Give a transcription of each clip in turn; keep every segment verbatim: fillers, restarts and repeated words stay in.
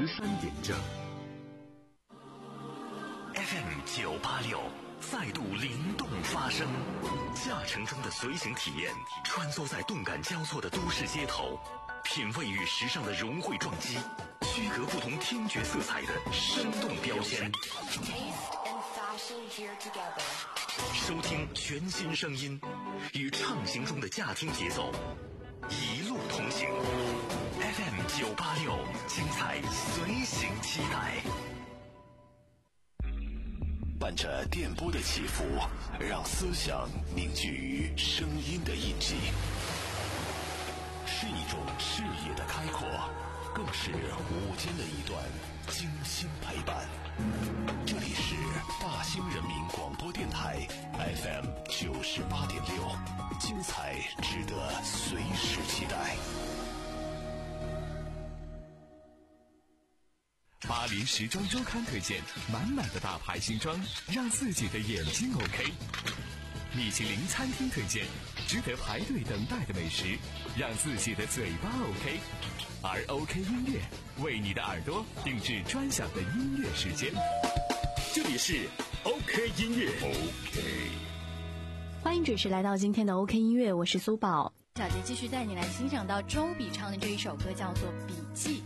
十三点正。 F M 九八六再度灵动发声，驾乘中的随行体验，穿梭在动感交错的都市街头，品味与时尚的融汇撞击，区隔不同听觉色彩的生动标签。收听全新声音，与畅行中的驾听节奏，一路同行。F M 九八六，精彩随行期待。 伴着电波的起伏，让思想凝聚于声音的印记，是一种视野的开阔，更是午间的一段精心陪伴。这里是大兴人民广播电台 F M 九十八点六，精彩值得随时期待。 巴黎时装周刊推荐满满的大牌新装，让自己的眼睛 OK。米其林餐厅推荐值得排队等待的美食，让自己的嘴巴 OK。而 OK 音乐为你的耳朵定制专享的音乐时间，这里是 OK 音乐。 OK， 欢迎准时来到今天的 OK 音乐，我是苏宝。 小杰继续带你来欣赏到周笔唱的这一首歌，叫做《笔记》。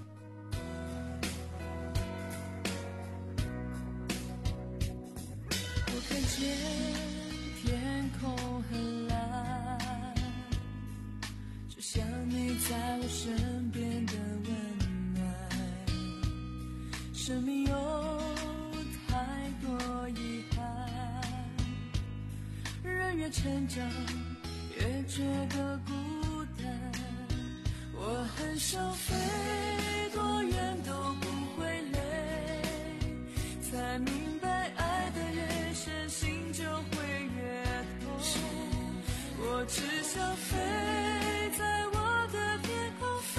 我看见天空很蓝，就像你在我身边的温暖。生命有太多遗憾，人越成长越觉得孤单。我很想飞多远都不会累，才明白爱的越深心就会越痛。我只想飞在我的天空飞，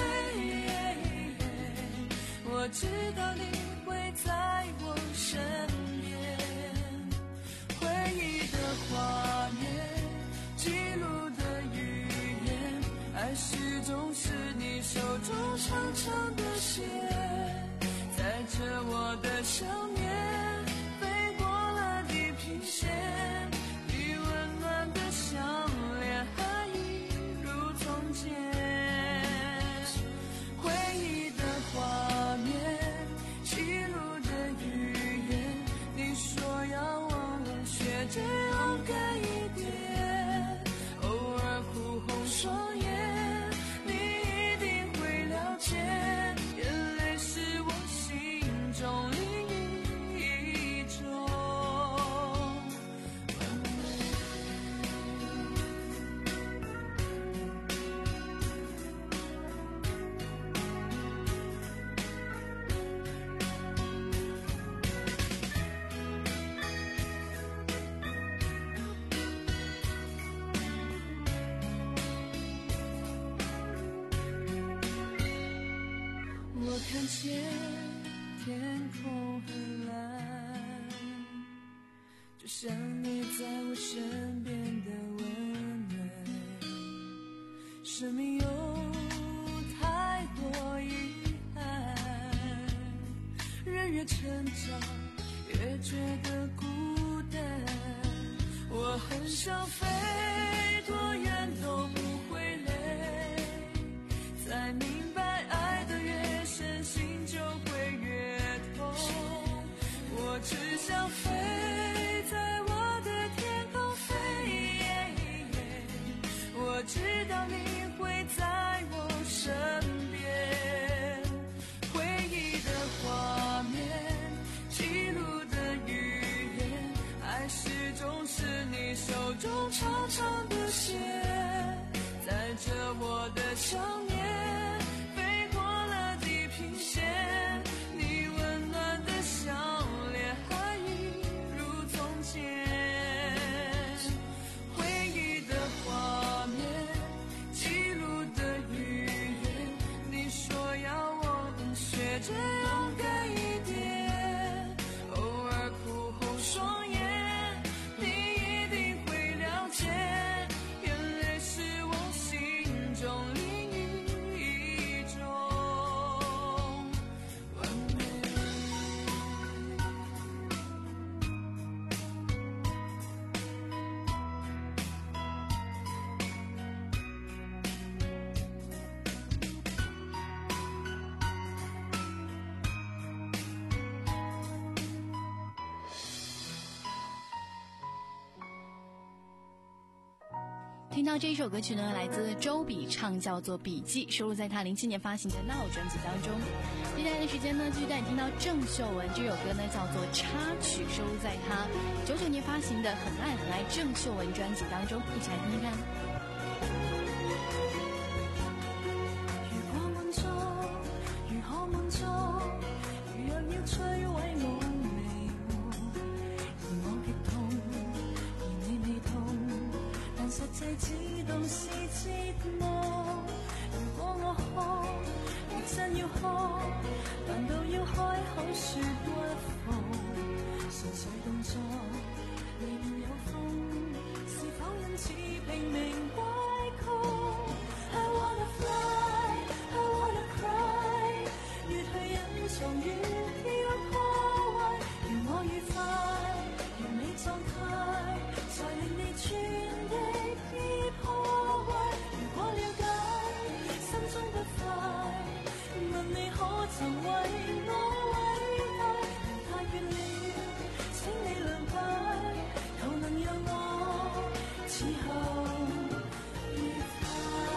我知道你会在我身边。回忆的画面，记录的语言，爱始终是你手中长长的线，载着我的想念飞过了地平线。你温暖的笑脸还一如从前。回忆的画面，记录的语言，你说要我学着勇敢一点，偶尔哭红双眼，你一定会了解，眼泪是我心中另一种完美。我看见天空很蓝，就像你在我身边的温暖。生命有太多遗憾，人越成长越觉得孤单。我很想飞多远都不会累，才明白爱的越深心就会越痛。我只想飞在我的天空飞，我知道你会在我身边。回忆的画面，记录的语言，爱始终是你手中长长的线。 听到这一首歌曲呢，来自周笔畅，叫做《笔记》，收录在他零七年发行的《闹》专辑当中。接下来的时间呢，继续带你听到郑秀文这首歌呢，叫做《插曲》，收录在他九九年发行的《很爱很爱》郑秀文专辑当中，一起来听听看。 如果滿足，如何滿足？如若要摧毀我未活，而我極痛，而你未痛，但實際只當是折磨。如果我哭，若真要哭，難道要開口說屈服？純粹動作，未免有風，是否因此拼命歪曲？I wanna fly, I wanna cry， 越去隱藏越要破壞，如我愉快，完美狀態，才令你全的已破壞。如果了解，心中不快，問你可曾為我偉大？人太遠了，請你諒解，求能讓我此後愉快。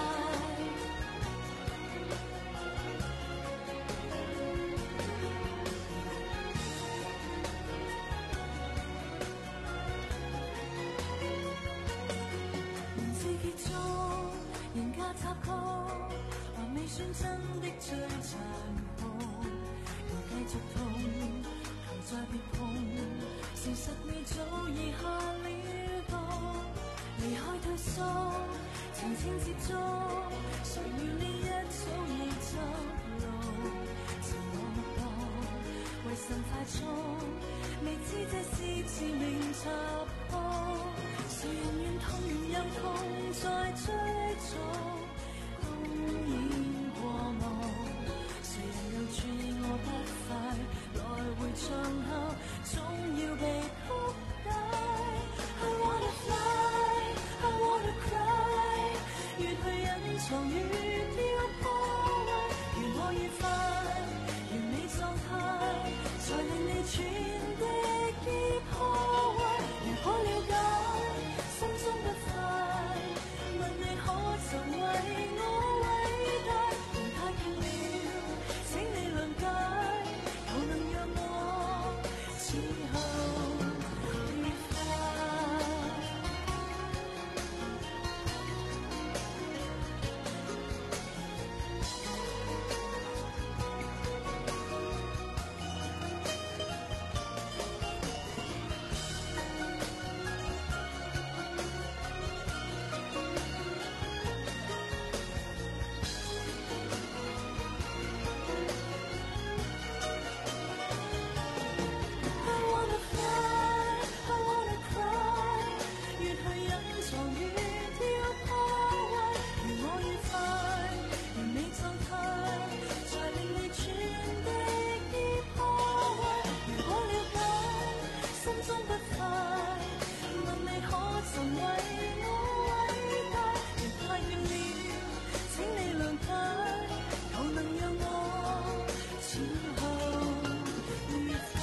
文字結束，人家插曲，還未算真的最殘酷。人繼續痛，求再別碰，事實你早已下了毒。離開退縮，情情接觸，誰料你一早已執路。情我默默，為神快速，未知這是致命插曲。誰人願痛完又痛，再追逐，公演過目。誰人又注意我不快，來回場後總要被曲解。I wanna fly, I wanna cry， 越去隱藏越要破壞。如我愉快，完美狀態，才令你全的已破壞。如果了解，心中不快，問你可曾為我偉大？人太倦了，請你諒解，求能讓我此後愉快。I wanna fly, I wanna cry， 越去隱藏越要破壞。如我愉快，完美狀態，才令你全的已破壞。如果了解，心中不快，問你可曾為我偉大？人太倦了，請你諒解，求能讓我此後愉快。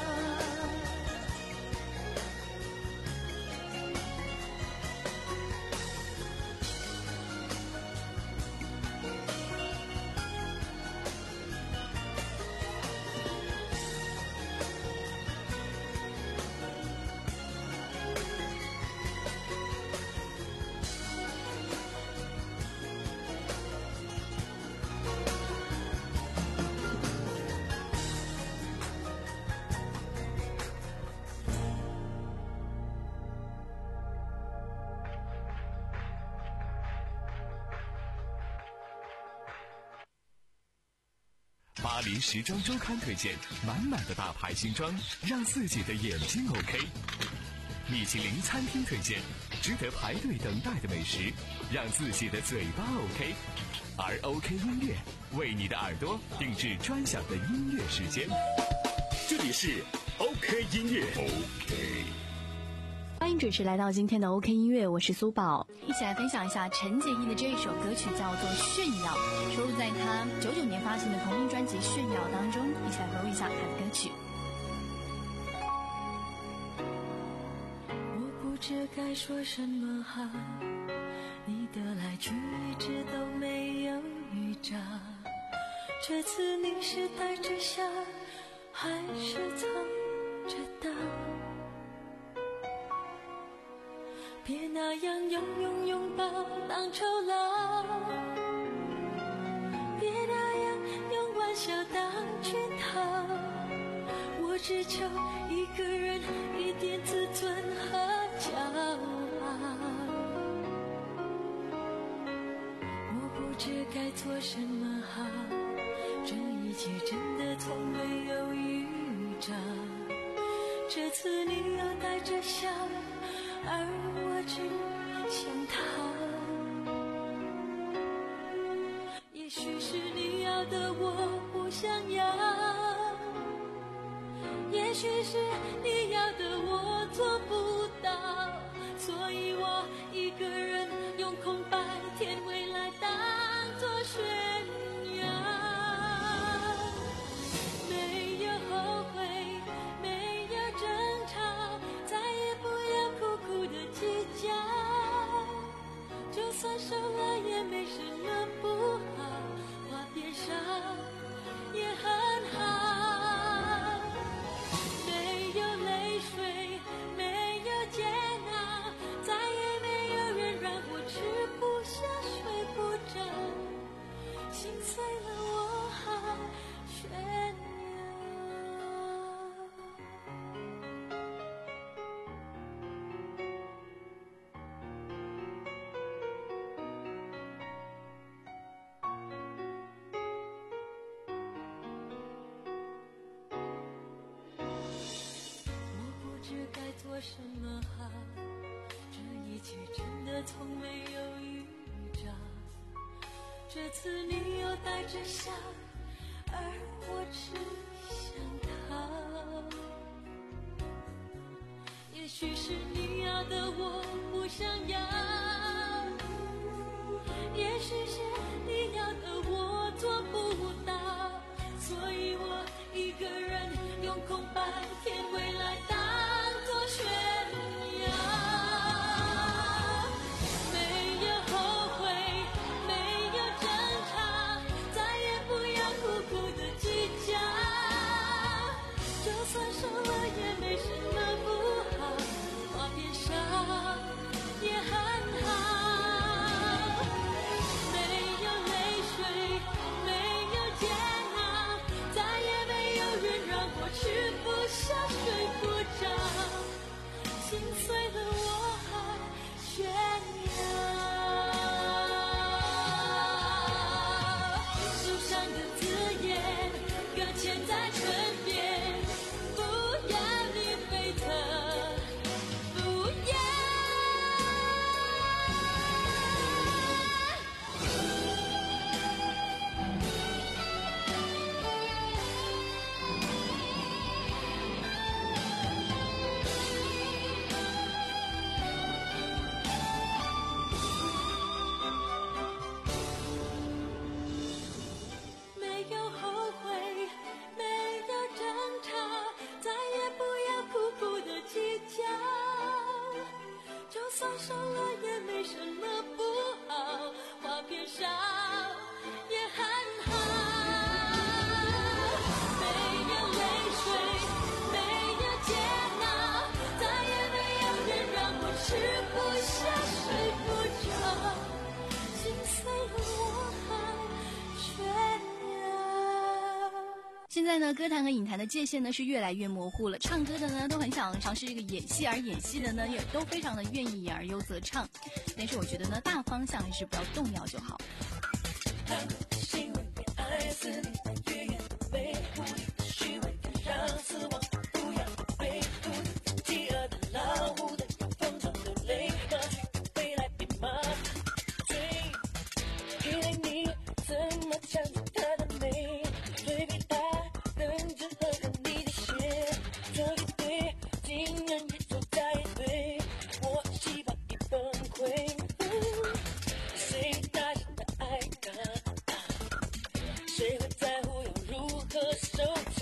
巴黎时装周刊推荐满满的大牌新装，让自己的眼睛 OK。米其林餐厅推荐值得排队等待的美食，让自己的嘴巴 OK。而 OK 音乐为你的耳朵定制专享的音乐时间。 这里是 OK 音乐 OK。 欢迎准时来到今天的 OK 音乐，我是苏宝。 一起来分享一下陈洁仪的这一首歌曲，叫做《炫耀》，收录在她九九年发行的同名专辑《炫耀》当中。一起来回味一下她的歌曲。 我不知该说什么好，你的来去一直都没有预兆，这次你是带着笑还是藏着刀？别那样用用拥抱当酬劳，别那样用玩笑当圈套，我只求一个人一点自尊和骄傲。我不知该做什么好，这一切真的从没有预兆，这次你又带着笑，而我只想逃。也许是你要的我不想要，也许是你要的我做不到，所以我一个人用空白填未来当作炫耀。没有后悔，没有争吵，再也不要苦苦的计较，就算受了也没什么不好，话变少也很好。没有泪水，没有煎熬，再也没有人让我吃不下睡不着，心碎了我好炫耀。该做什么好，这一切真的从没有预兆，这次你又带着笑，而我只想逃。也许是你要的我不想要，也许是你要的我做不到，所以我一个人用空白填未来当炫耀。没有后悔，没有争吵，再也不要苦苦的计较，就算受了也没什么不好，话变少也很好。没有泪水，没有煎熬，再也没有人让我吃不下睡不着，心碎了我还炫耀。受伤的字眼搁浅在唇边，不要你沸腾，不要。受了也没什么不好，话变少也很好。没有泪水，没有煎熬，再也没有人让我吃不下睡不着，心碎了我还炫耀。 现在呢，歌坛和影坛的界限呢是越来越模糊了。唱歌的呢都很想尝试这个演戏，而演戏的呢也都非常的愿意演而优则唱。但是我觉得呢，大方向还是不要动摇就好。 谁会在乎要如何收场？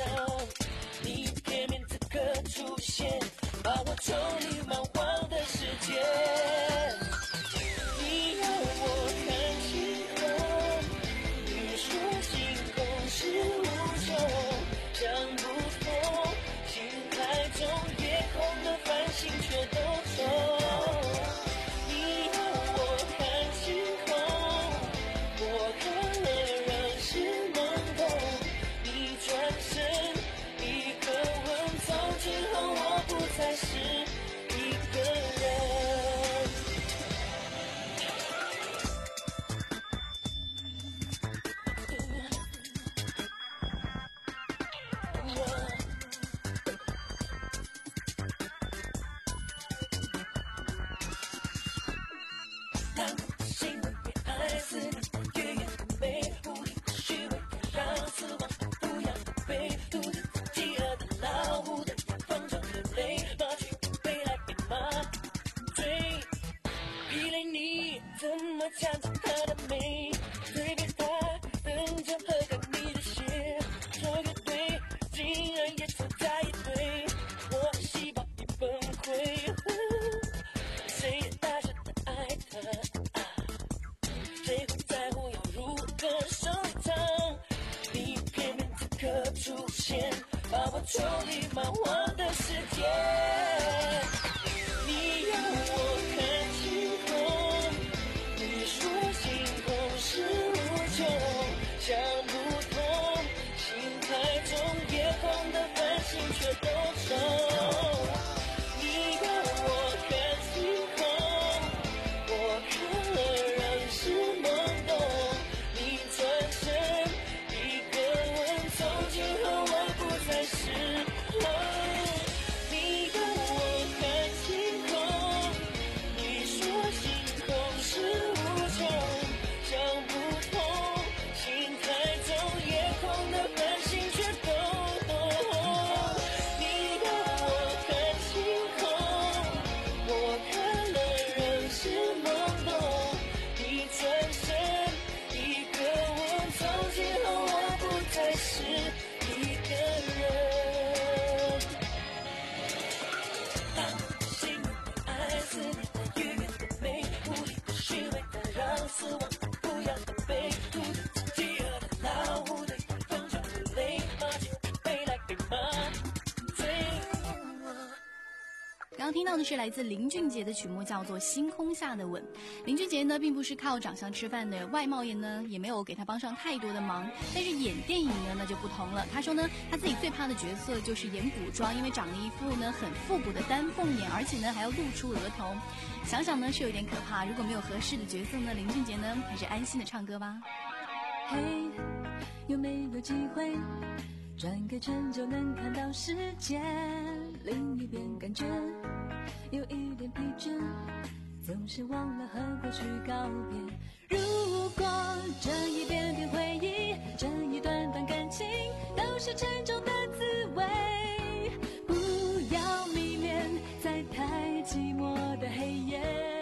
刚刚听到的是来自林俊杰的曲目，叫做《星空下的吻》。林俊杰呢，并不是靠长相吃饭的，外貌也呢也没有给他帮上太多的忙。但是演电影呢，那就不同了。他说呢，他自己最怕的角色就是演古装，因为长了一副呢很复古的丹凤眼，而且呢还要露出额头。想想呢是有点可怕。如果没有合适的角色呢，林俊杰呢还是安心的唱歌吧。 嘿，有没有机会转个圈就能看到世界？另一边感觉有一点疲倦，总是忘了和过去告别。如果这一遍遍回忆，这一段段感情都是沉重的滋味，不要迷恋在太寂寞的黑夜。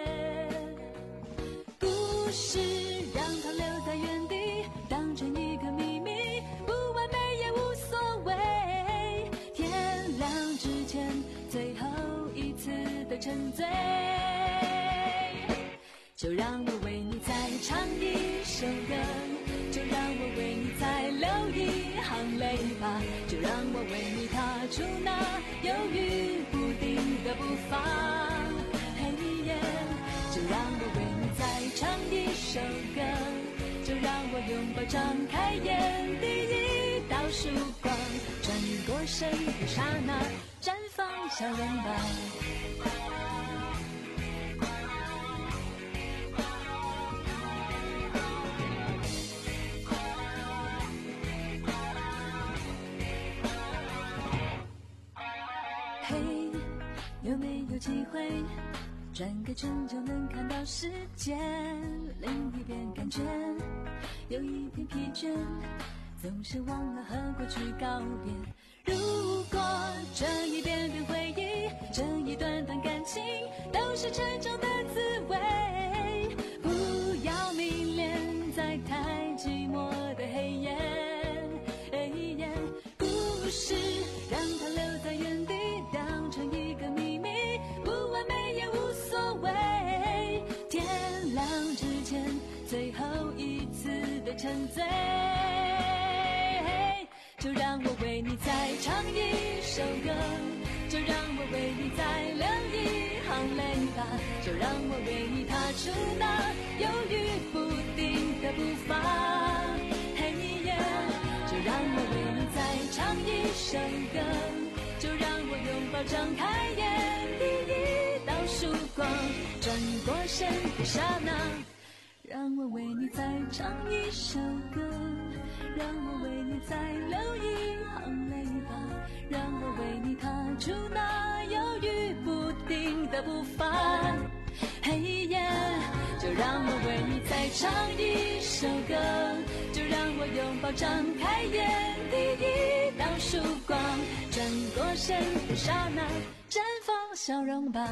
故事让它留在原地，当成一个秘密，不完美也无所谓。天亮之前最后一次的沉醉，就让我为你再唱一首歌，就让我为你再流一行泪吧，就让我为你踏出那犹豫不定的步伐。嘿耶，就让我为你再唱一首歌，就让我拥抱张开眼第一道曙光，穿过谁的刹那，绽放笑容吧。嘿，有没有机会转个圈就能看到世界？另一边感觉有一点疲倦，总是忘了和过去告别。如果这一遍遍回忆，这一段段感情都是沉重的滋味，不要迷恋在太寂寞的黑夜。故事让它留在原地，当成一个秘密，不完美也无所谓。天亮之前最后一次的沉醉，就让我为你再唱一首歌，就让我为你再流一行泪吧，就让我为你踏出那犹豫不定的步伐。嘿耶，就让我为你再唱一首歌，就让我拥抱张开眼第一道曙光，转过身的刹那，让我为你再唱一首歌，让我为你再流一行泪吧，让我为你踏出那犹豫不定的步伐。嘿耶， 就让我为你再唱一首歌，就让我拥抱张开眼第一道曙光，转过身的刹那绽放笑容吧。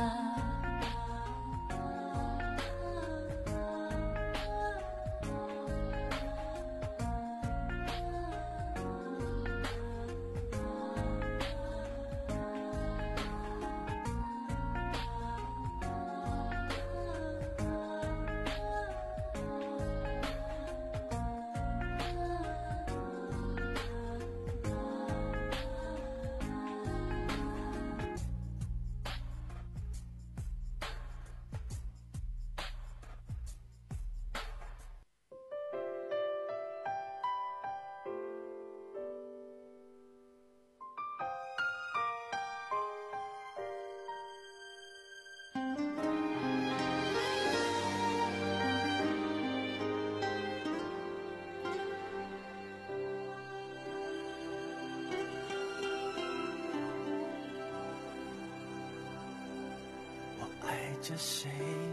爱着谁，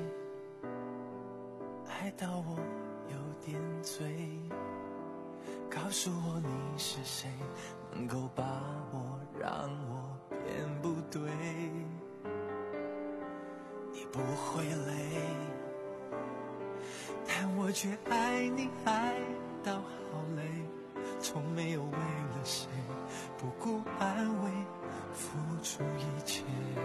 爱到我有点醉，告诉我你是谁，能够把我让我变不对。你不会累，但我却爱你爱到好累，从没有为了谁不顾安慰付出一切。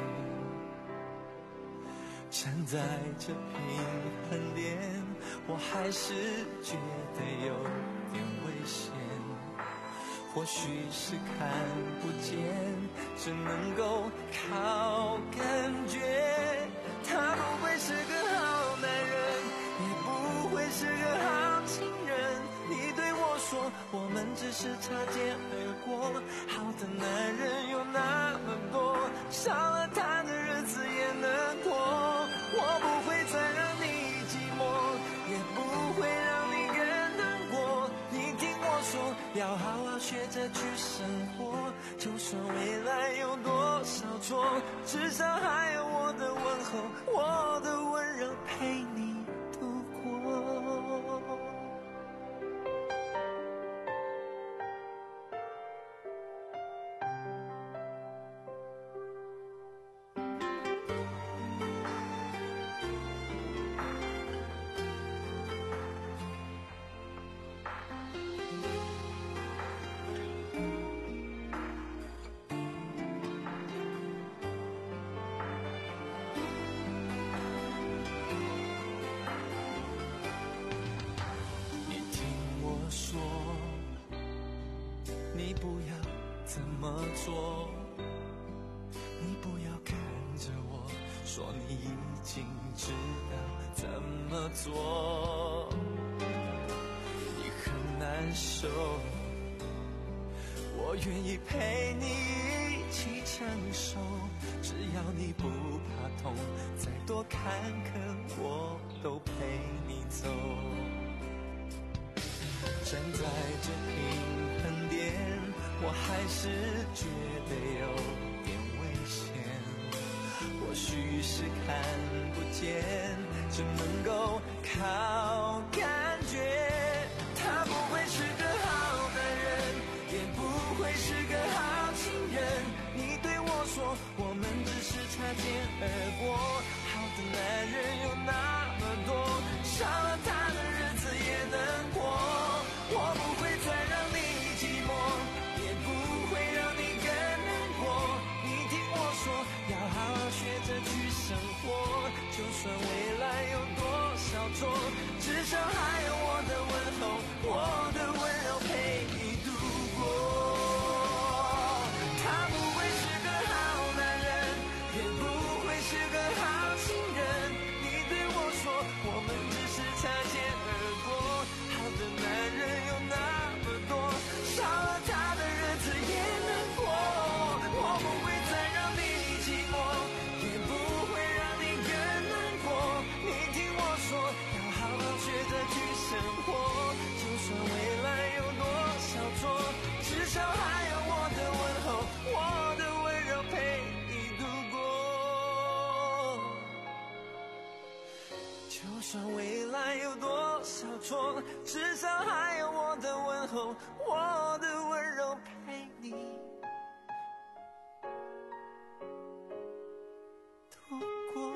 站在这平衡点，我还是觉得有点危险。或许是看不见，只能够靠感觉。他不会是个好男人，也不会是个好情人。你对我说，我们只是擦肩而过。好的男人有那么多，少了他的日子也能过。我不会再让你寂寞，也不会让你更难过。你听我说，要好好学着去生活，就算未来有多少错，至少还有我的问候，我的温柔陪你度过。你不要这么做，你不要跟着我说你已经知道怎么做。你很难受，我愿意陪你一起承受，只要你不怕痛，再多坎坷我都陪你走。站在这平衡点，我还是觉得有点危险。或许是看不见，只能够靠感觉。他不会是个好男人，也不会是个好情人。你对我说，我们只是擦肩而过。好的男人有那么多，少了他的日子也能过。我不会再让你寂寞，也不会让你更难过。你听我说，要好好学着去生活，就算未来有多少错，至少还有我的算未来有多少错，至少还有我的问候，我的温柔陪你度过。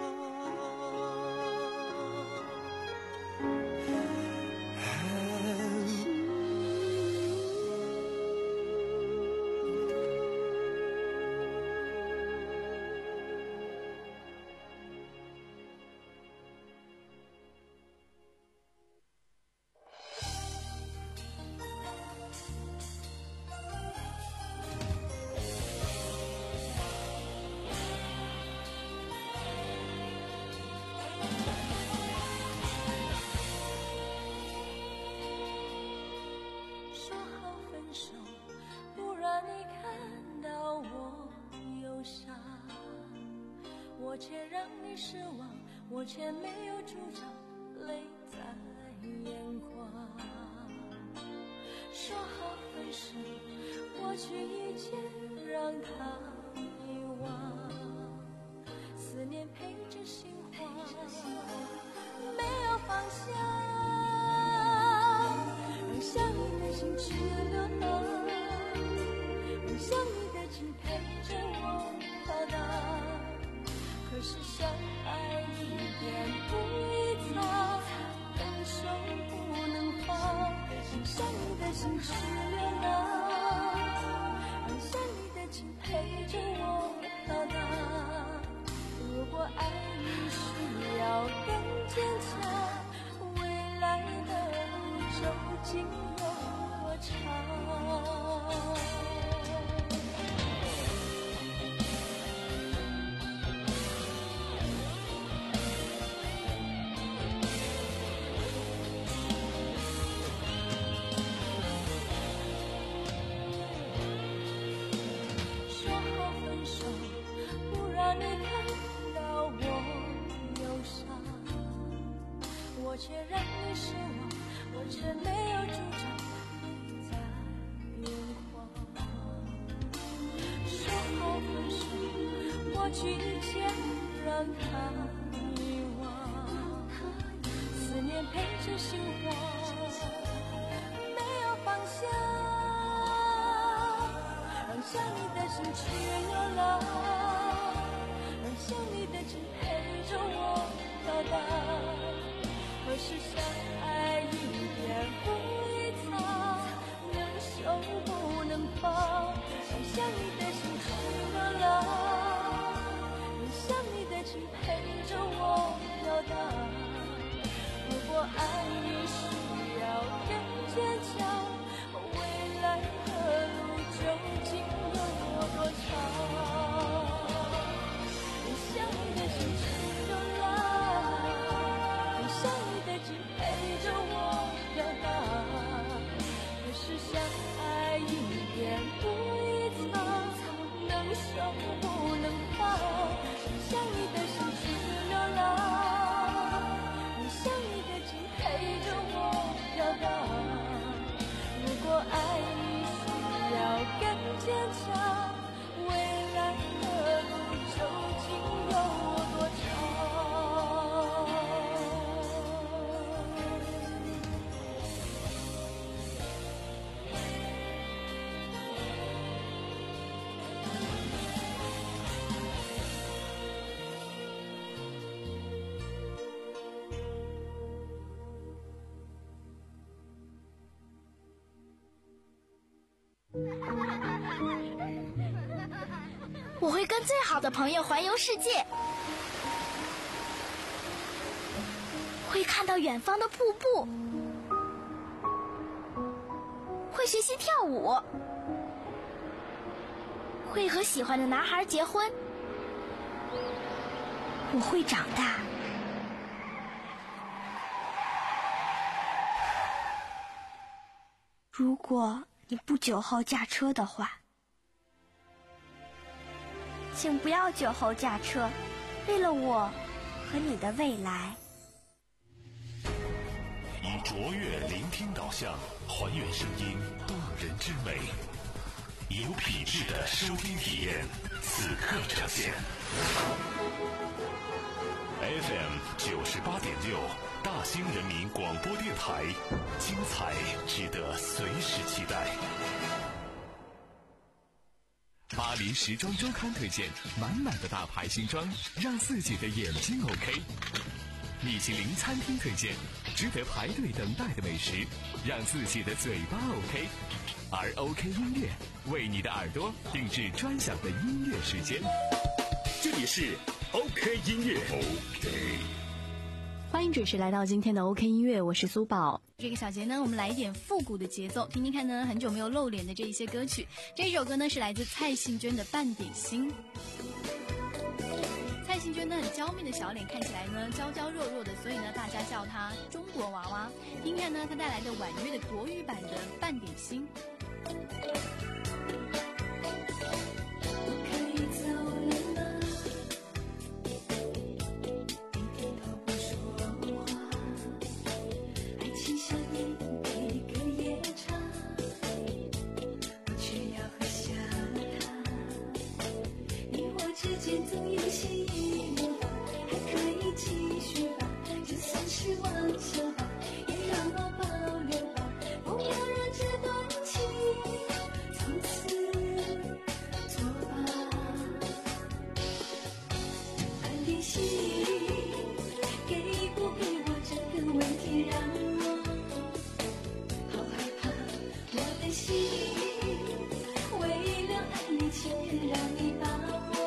我却让你失望，我却没有主张，泪在眼眶。说好分手，过去一切让它遗忘，思念陪着心慌，没有方向，让想你的心去流浪，让想你的情陪着我飘荡。可是相爱一点不一藏，分手不能放，让想你的心去流浪，让想你的情陪着我飘荡。如果爱你需要更坚强，未来的路究竟有多长？我却让你失望，我却没有主张，泪在眼眶。说好分手，过去一切让它遗忘，思念陪着心慌，没有方向，让想你的心去流浪，让想你的情陪着我飘荡。可是相爱一点不一藏，能收不能放，让想你的心去流浪，让想你的情陪着我飘荡。如果爱你需要更坚强，未来的路究竟有多长？让想你的心去流浪，陪着我飘荡。可是相爱一点不一藏，能收不能放，让想你的心去流浪，让想你的情陪着我飘荡。如果爱你需要更坚强，未来的路究竟有多长？ 我会跟最好的朋友环游世界，会看到远方的瀑布，会学习跳舞，会和喜欢的男孩结婚。我会长大。如果你不酒后驾车的话，请不要酒后驾车，为了我和你的未来。 以卓越聆听导向，还原声音动人之美，有品质的收听体验，此刻呈现。F M 九十八点六， 大兴人民广播电台，精彩值得随时期待。 巴黎时装周刊推荐满满的大牌新装，让自己的眼睛 OK。米其林餐厅推荐值得排队等待的美食，让自己的嘴巴 OK。而 OK 音乐为你的耳朵定制专享的音乐时间。 这里是 OK 音乐 OK。 欢迎准时来到今天的 OK 音乐，我是苏宝。 这个小节呢，我们来一点复古的节奏，听听看呢很久没有露脸的这一些歌曲。这一首歌呢是来自蔡幸娟的《半点心》。蔡幸娟呢很娇媚的小脸，看起来呢娇娇弱弱的，所以呢大家叫她中国娃娃。听看呢她带来的婉约的国语版的《半点心》。 总有些遗留吧，还可以继续吧，就算是妄想吧，也让我保留吧，不要让这段情从此作罢。半点心，给不给我这个问题让我好害怕，我的心为了爱你情愿让你把我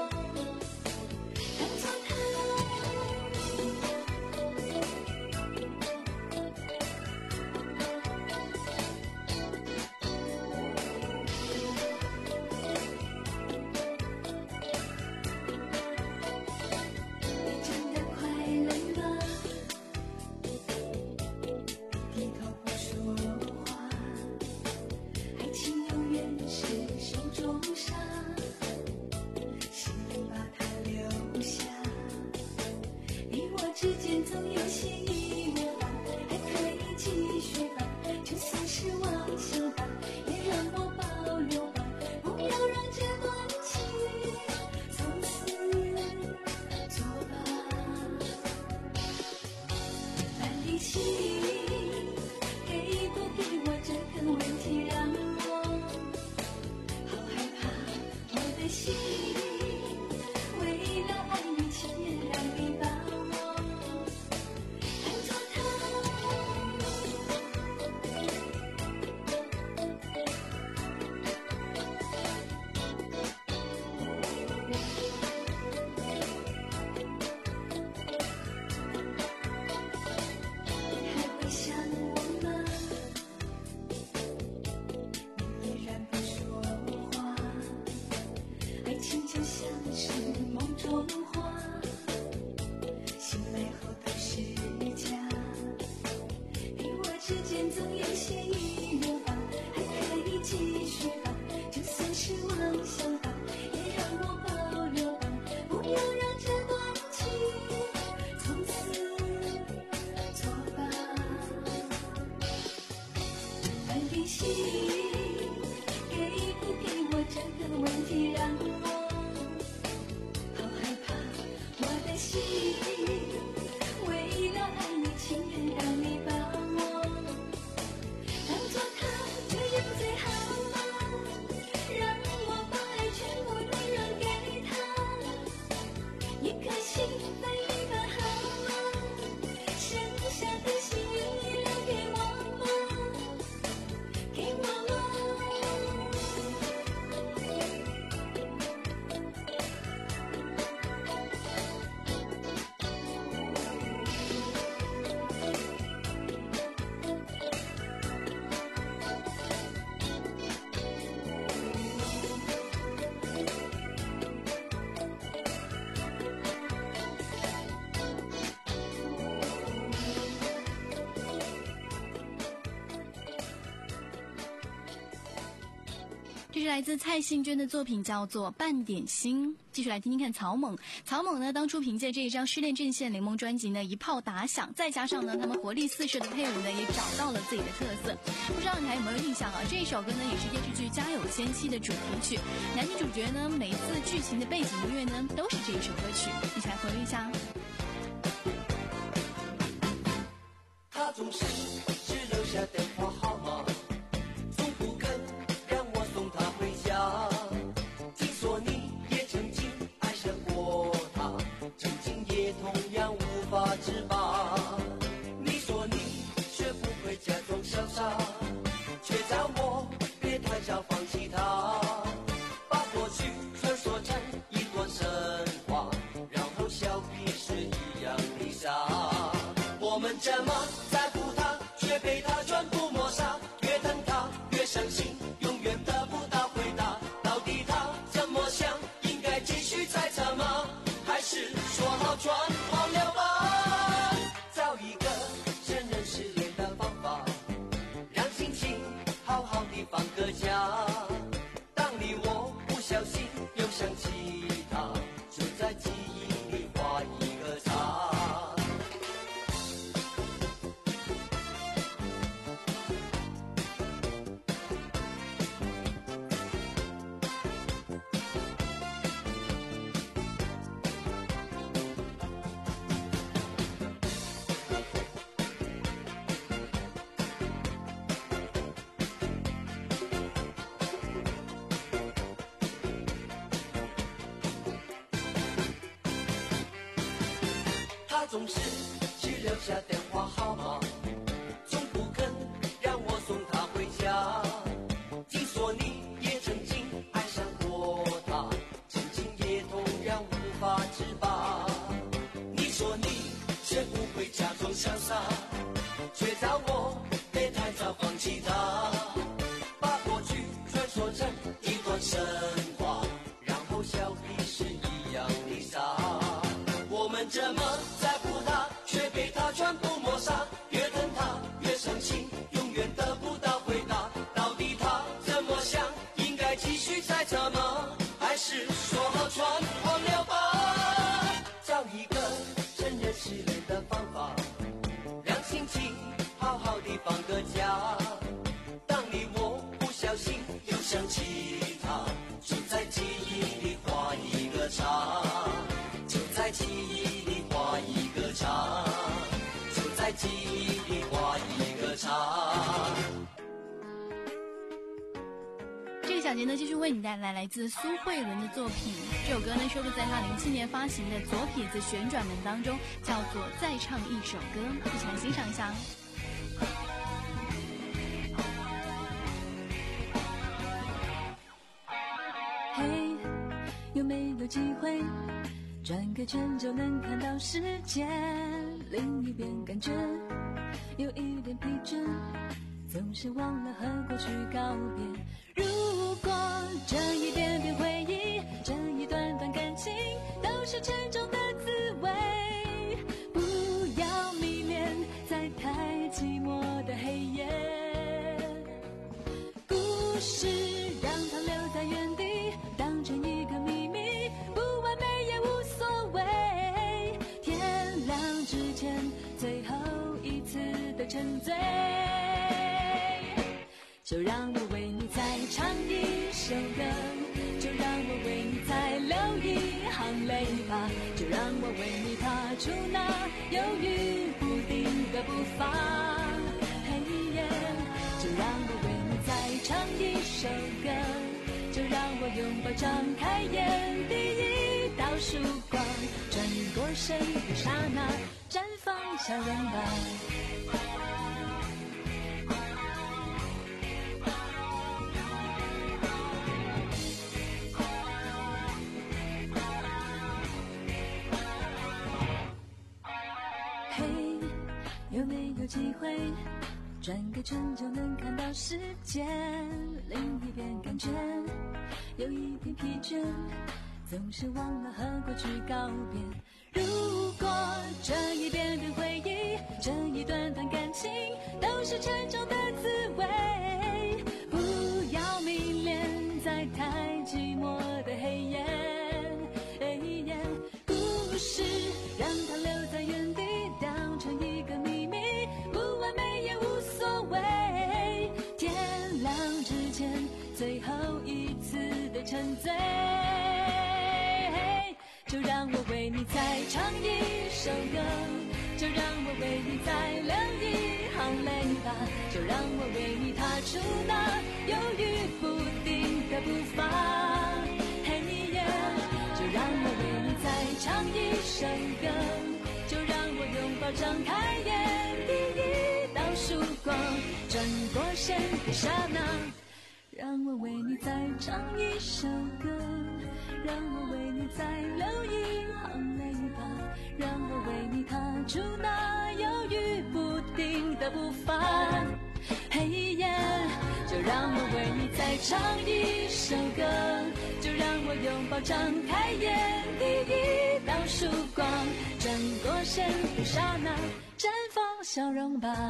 这是来自蔡幸娟的作品，叫做《半点心》。继续来听听看草蜢。草蜢呢，当初凭借这一张《失恋阵线联盟》专辑呢，一炮打响，再加上呢，他们活力四射的配舞呢，也找到了自己的特色。不知道你还有没有印象啊？这一首歌呢，也是电视剧《家有仙妻》的主题曲。男女主角呢，每次剧情的背景音乐呢，都是这一首歌曲。一起来回味一下。 总是只留下电话号码，从不肯让我送她回家。听说你也曾经爱上过她，曾经也同样无法自拔。你说你学不会假装潇洒，却叫我别太早放弃她，把过去传说成一段神话，然后笑彼是一样的傻。我们这么在乎他，却被他全部抹杀，越疼他越伤心，永远得不到回答。到底他怎么想？应该继续猜测吗？还是说好全忘了吧？找一个承认失恋的方法，让心情好好的放个假。当你我不小心又想起他，就在记忆里画一个叉。他总是只留下电话号码，从不肯让我送她回家。听说你也曾经爱上过她，曾经也同样无法自拔。你说你学不会假装潇洒，却叫我别太早放弃她，把过去传说成一段神话，然后笑彼是一样的傻。我们这么在乎他，却被他全部抹杀，越疼他越伤心，永远得不到回答。到底他怎么想？应该继续猜测吗？还是说好全忘了吧？找一个承认失恋的方法，让心情好好的放个假。当你我不小心又想起他，就在记忆里画一个叉，就在记忆里画一个叉，就在记忆里画一个叉。 这个小节呢，继续为你带来来自苏慧伦的作品。这首歌呢，收录在她零七年发行的《左撇子旋转门》当中，叫做《再唱一首歌》，一起来欣赏一下。 嘿，有没有机会转个圈就能看到世界？另一边感觉有一点疲倦，总是忘了和过去告别。如果这一点点回忆，这一段段感情都是沉重的滋味，不要迷恋在太寂寞的黑夜。故事让它留在原地，当成一个秘密，不完美也无所谓。天亮之前，最后一次的沉醉，就让我为你再唱一首歌，就让我为你再流一行泪吧，就让我为你踏出那犹豫不定的步伐。嘿耶，就让我为你再唱一首歌，就让我拥抱张开眼第一道曙光，穿过谁的刹那，绽放笑容吧。嘿，有没有机会转个圈就能看到世界？另一边感觉有一点疲倦，总是忘了和过去告别。如果这一点点回忆，这一段段感情都是沉重的滋味，不要迷恋在太寂寞的黑夜。故事让它留在原地，当成一个秘密，不完美也无所谓。天亮之前，最后一次的沉醉，就让我为你再唱一首歌，就让我为你再留一行雷吧，就让我为你踏出那犹豫不定的步伐。嘿耶，就让我为你再唱一首歌，就让我拥抱张开眼，第一道曙光转过身的刹那，让我为你再唱一首歌，让我为你再流一行泪吧，让我为你踏出那犹豫不定的步伐。嘿耶，就让我为你再唱一首歌，就让我拥抱张开眼，第一道曙光转过身的刹那，绽放笑容吧。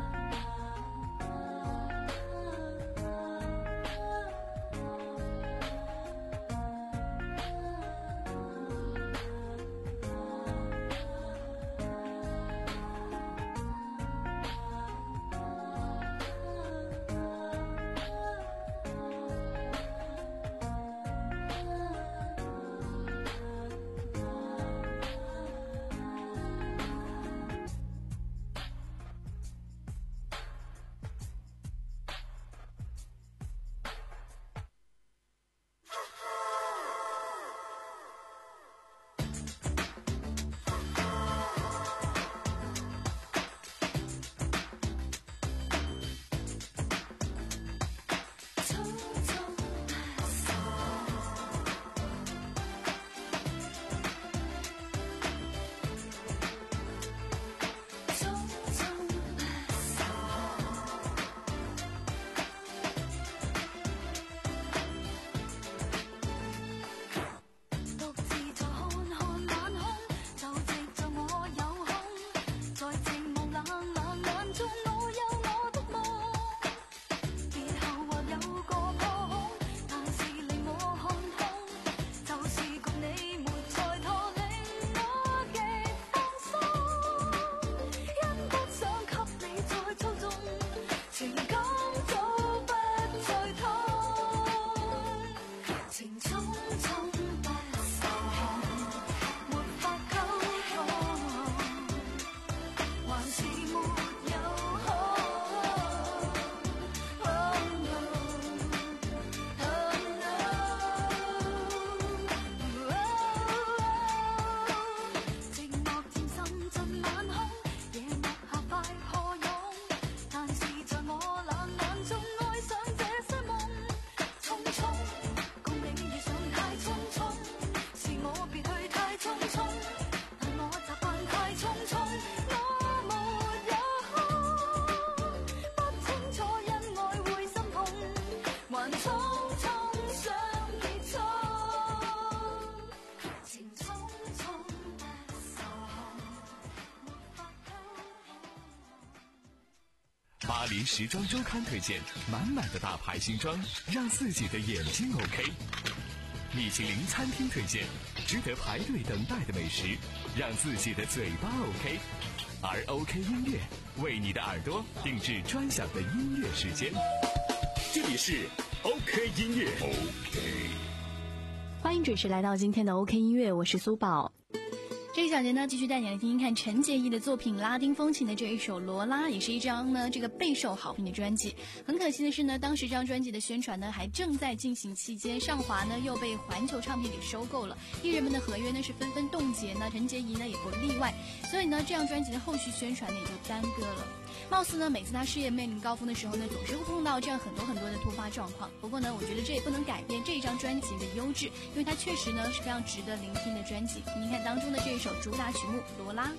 巴黎时装周刊推荐满满的大牌新装，让自己的眼睛 OK。米其林餐厅推荐值得排队等待的美食，让自己的嘴巴 OK。而 OK 音乐为你的耳朵定制专享的音乐时间。这里是 OK 音乐 OK。 欢迎准时来到今天的 OK 音乐，我是苏宝。 这个小节呢，继续带你来听听看陈洁仪的作品《拉丁风情》的这一首《罗拉》，也是一张呢这个备受好评的专辑。很可惜的是呢，当时这张专辑的宣传呢还正在进行期间，上华呢又被环球唱片给收购了，艺人们的合约呢是纷纷冻结呢，陈洁仪呢也不例外，所以呢这张专辑的后续宣传呢也就耽搁了。貌似呢每次他事业面临高峰的时候呢，总是会碰到这样很多很多的突发状况。不过呢，我觉得这也不能改变这一张专辑的优质，因为它确实呢是非常值得聆听的专辑。听听看当中的这一首主打曲目《罗拉》。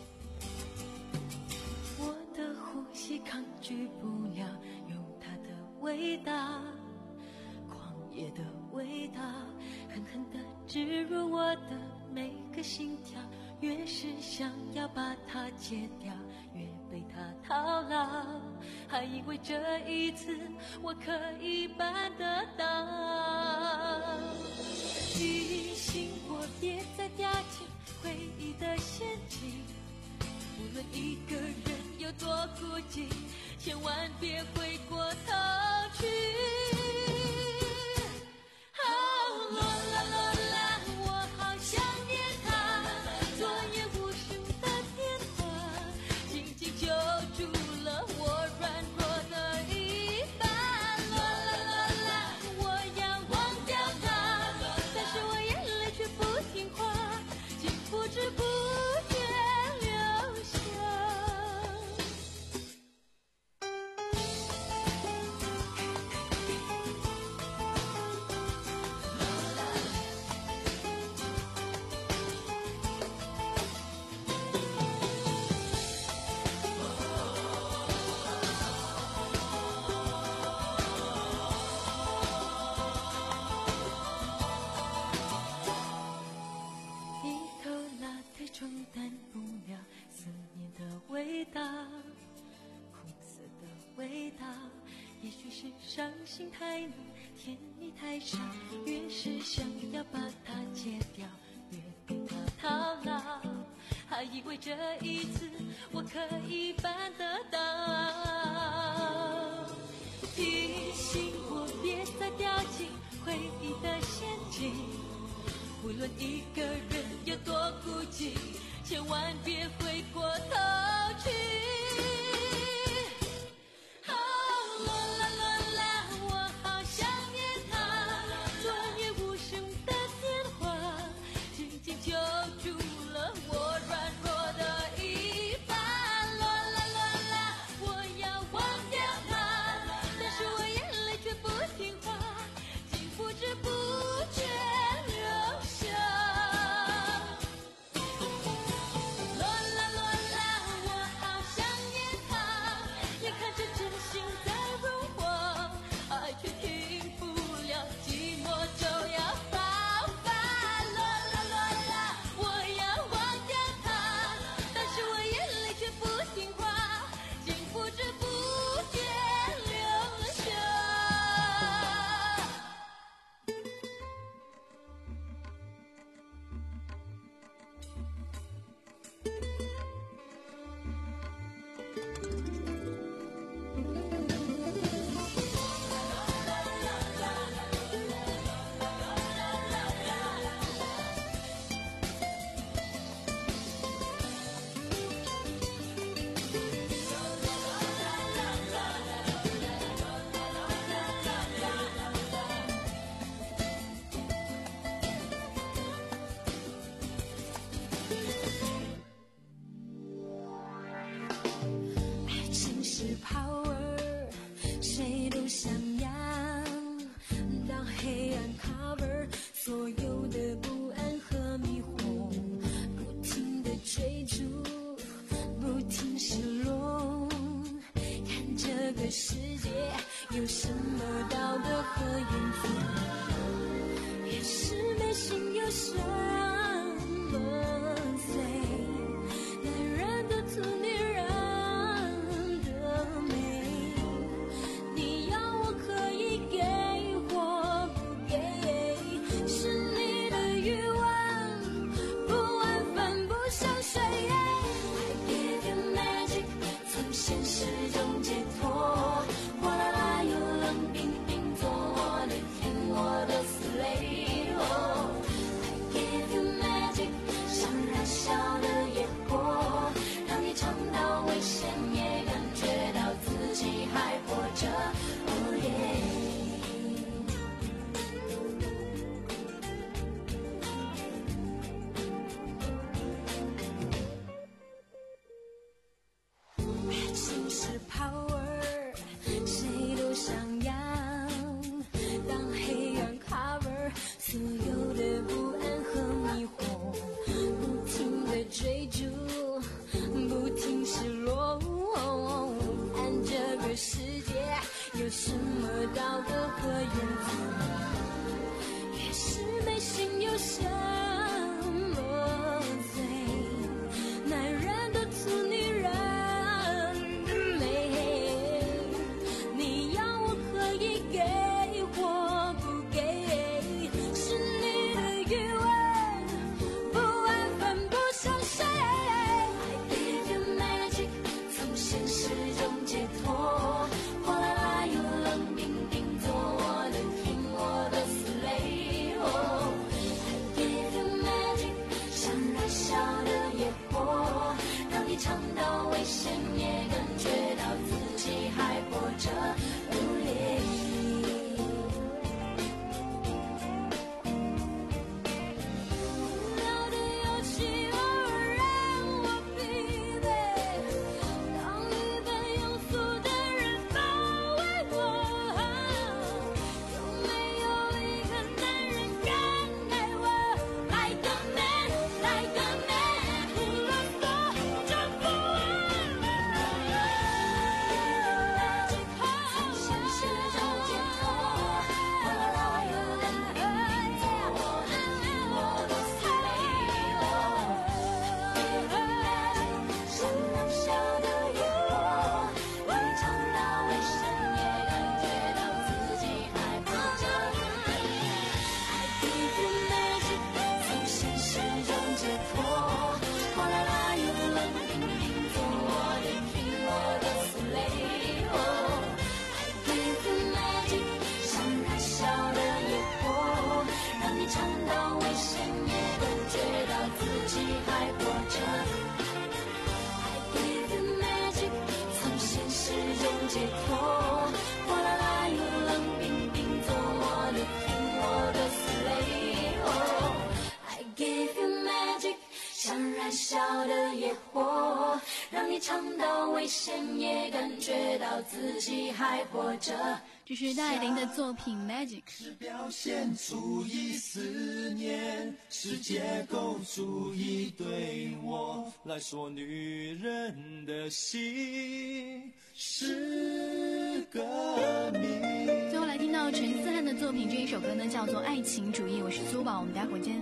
我的呼吸抗拒不了有它的味道，狂野的味道狠狠地植入我的每个心跳，越是想要把它戒掉，越被它套牢，还以为这一次我可以办得到，提醒我别再掉进回忆的陷阱，无论一个人有多孤寂，千万别回过头去。哦，罗拉罗拉，我好想念他，昨夜无数的电话紧紧揪住了我伤心太浓，甜蜜太少，越是想要把它戒掉，越对它套牢，还以为这一次我可以办得到。提醒我别再掉进回忆的陷阱，无论一个人有多孤寂，千万别回过头去。哦，罗啦罗啦，我好想念他，昨夜无声的电话，紧紧揪住了我软弱的一半。罗啦罗啦，我要忘掉他，但是我眼泪却不听话，竟不知不觉流下。罗啦罗啦，我好想小的野火，让你尝到危险，也感觉到自己还活着。 这是戴爱玲的作品 Magic， 是表现出一思念，是结构主义对我来说，女人的心是个谜。 最后来听到陈思翰的作品，这一首歌呢叫做《爱情主义》。我是苏宝，我们待会儿见。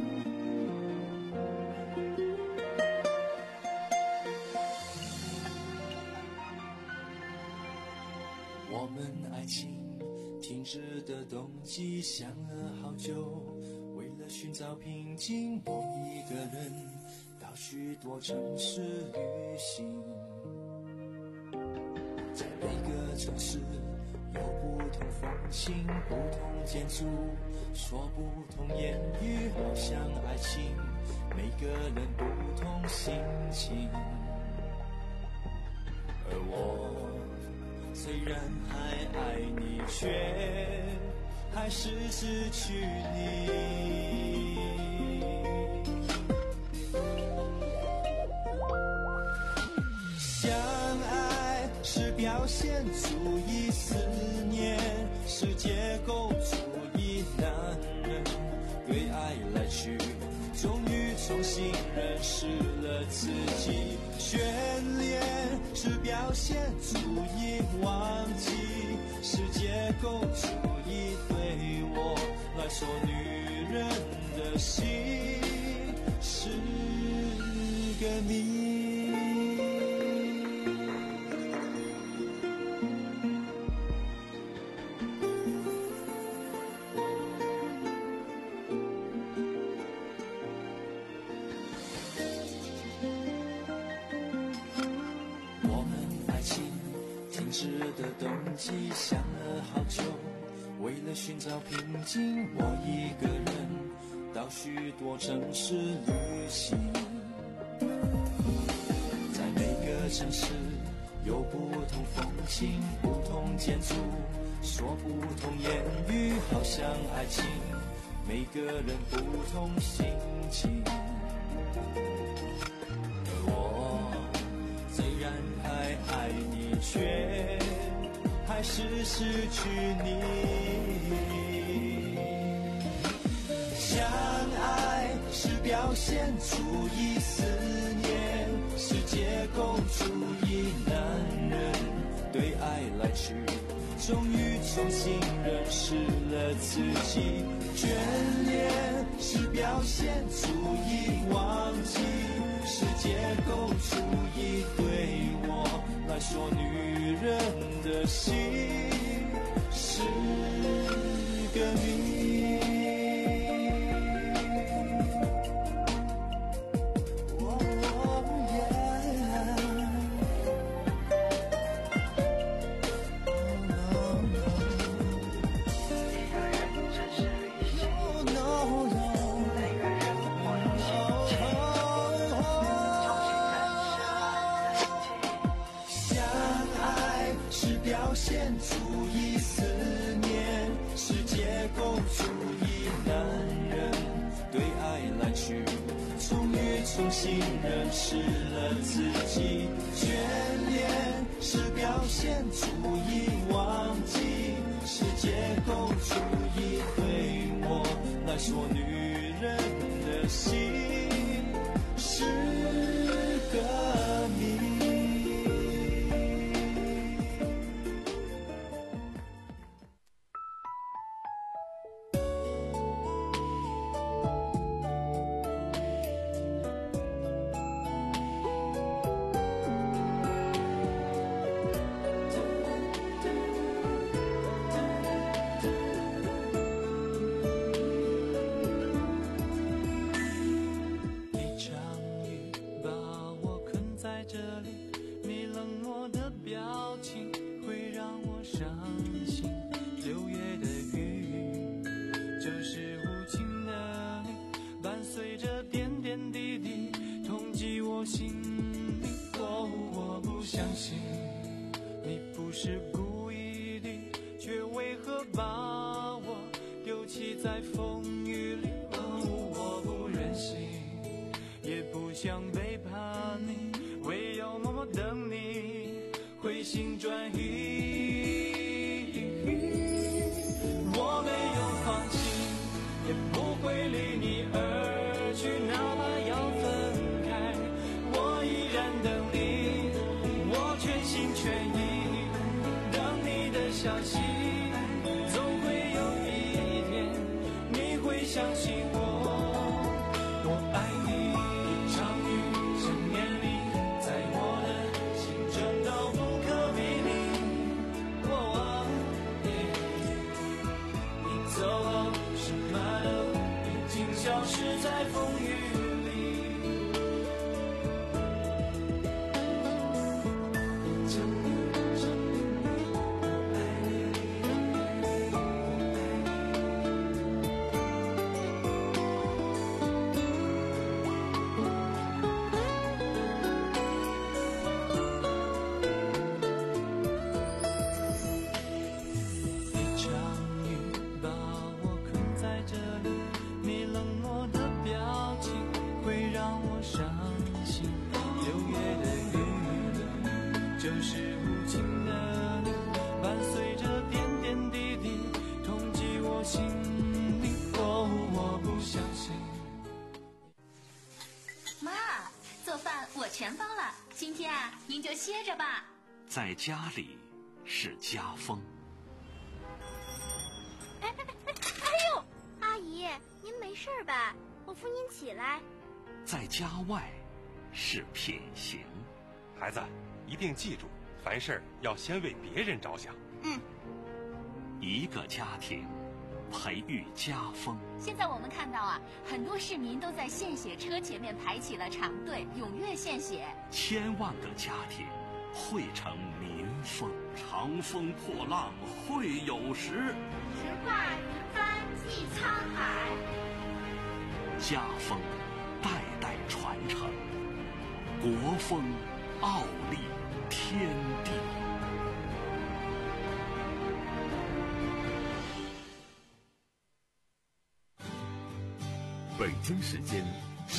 我们爱情停止的动机想了好久，为了寻找平静，我一个人到许多城市旅行。在每个城市有不同风情，不同建筑，说不同言语，好像爱情，每个人不同心情。而我虽然还爱你，却还是失去你。相爱是表现主义思念，是结构主义男人对爱来去，终于重新认识了自己。眷恋是表现主义忘记，是结构主义对我来说，女人的心是个谜。的动机想了好久，为了寻找平静，我一个人到许多城市旅行。在每个城市有不同风情，不同建筑，说不同言语，好像爱情，每个人不同心情。而我虽然还爱你，却还是失去你。相爱是表现主义思念，是结构主义男人对爱来去，终于重新认识了自己。眷恋是表现主义忘记，是结构主义对我来说，女人的心是个谜。表现主义思念，是结构主义男人对爱来去，终于重新认识了自己。眷恋是表现主义忘记，是结构主义对我来说，女人的心是个谜。 想背叛随心转移。我没有放弃，也不会离你而去，哪怕要分开，我依然等你，我全心全意等你的消息。总会有一天，你会相信我，我爱你。一场雨，十年里，在我的心真的不可比拟。哦，你走后，什么都已经消失在风雨里。真的，真的，我爱你，我一场雨把我困在这里，你冷漠的表情会让我伤心。六月的雨就是无情的你，伴随着点点滴滴，痛击我心里。哦，我不相信。 妈，做饭我全包了，今天啊，您就歇着吧。 在家里是家风， 哎哎哎哎呦，阿姨，您没事吧？我扶您起来。 在家外是品行。 孩子，一定记住，凡事要先为别人着想。 嗯， 一个家庭培育家风。 现在我们看到啊，很多市民都在献血车前面排起了长队，踊跃献血。 千万个家庭汇成民风。长风破浪会有时， 直挂云帆济沧海。 家风代代传承，国风傲立天地。 北京时间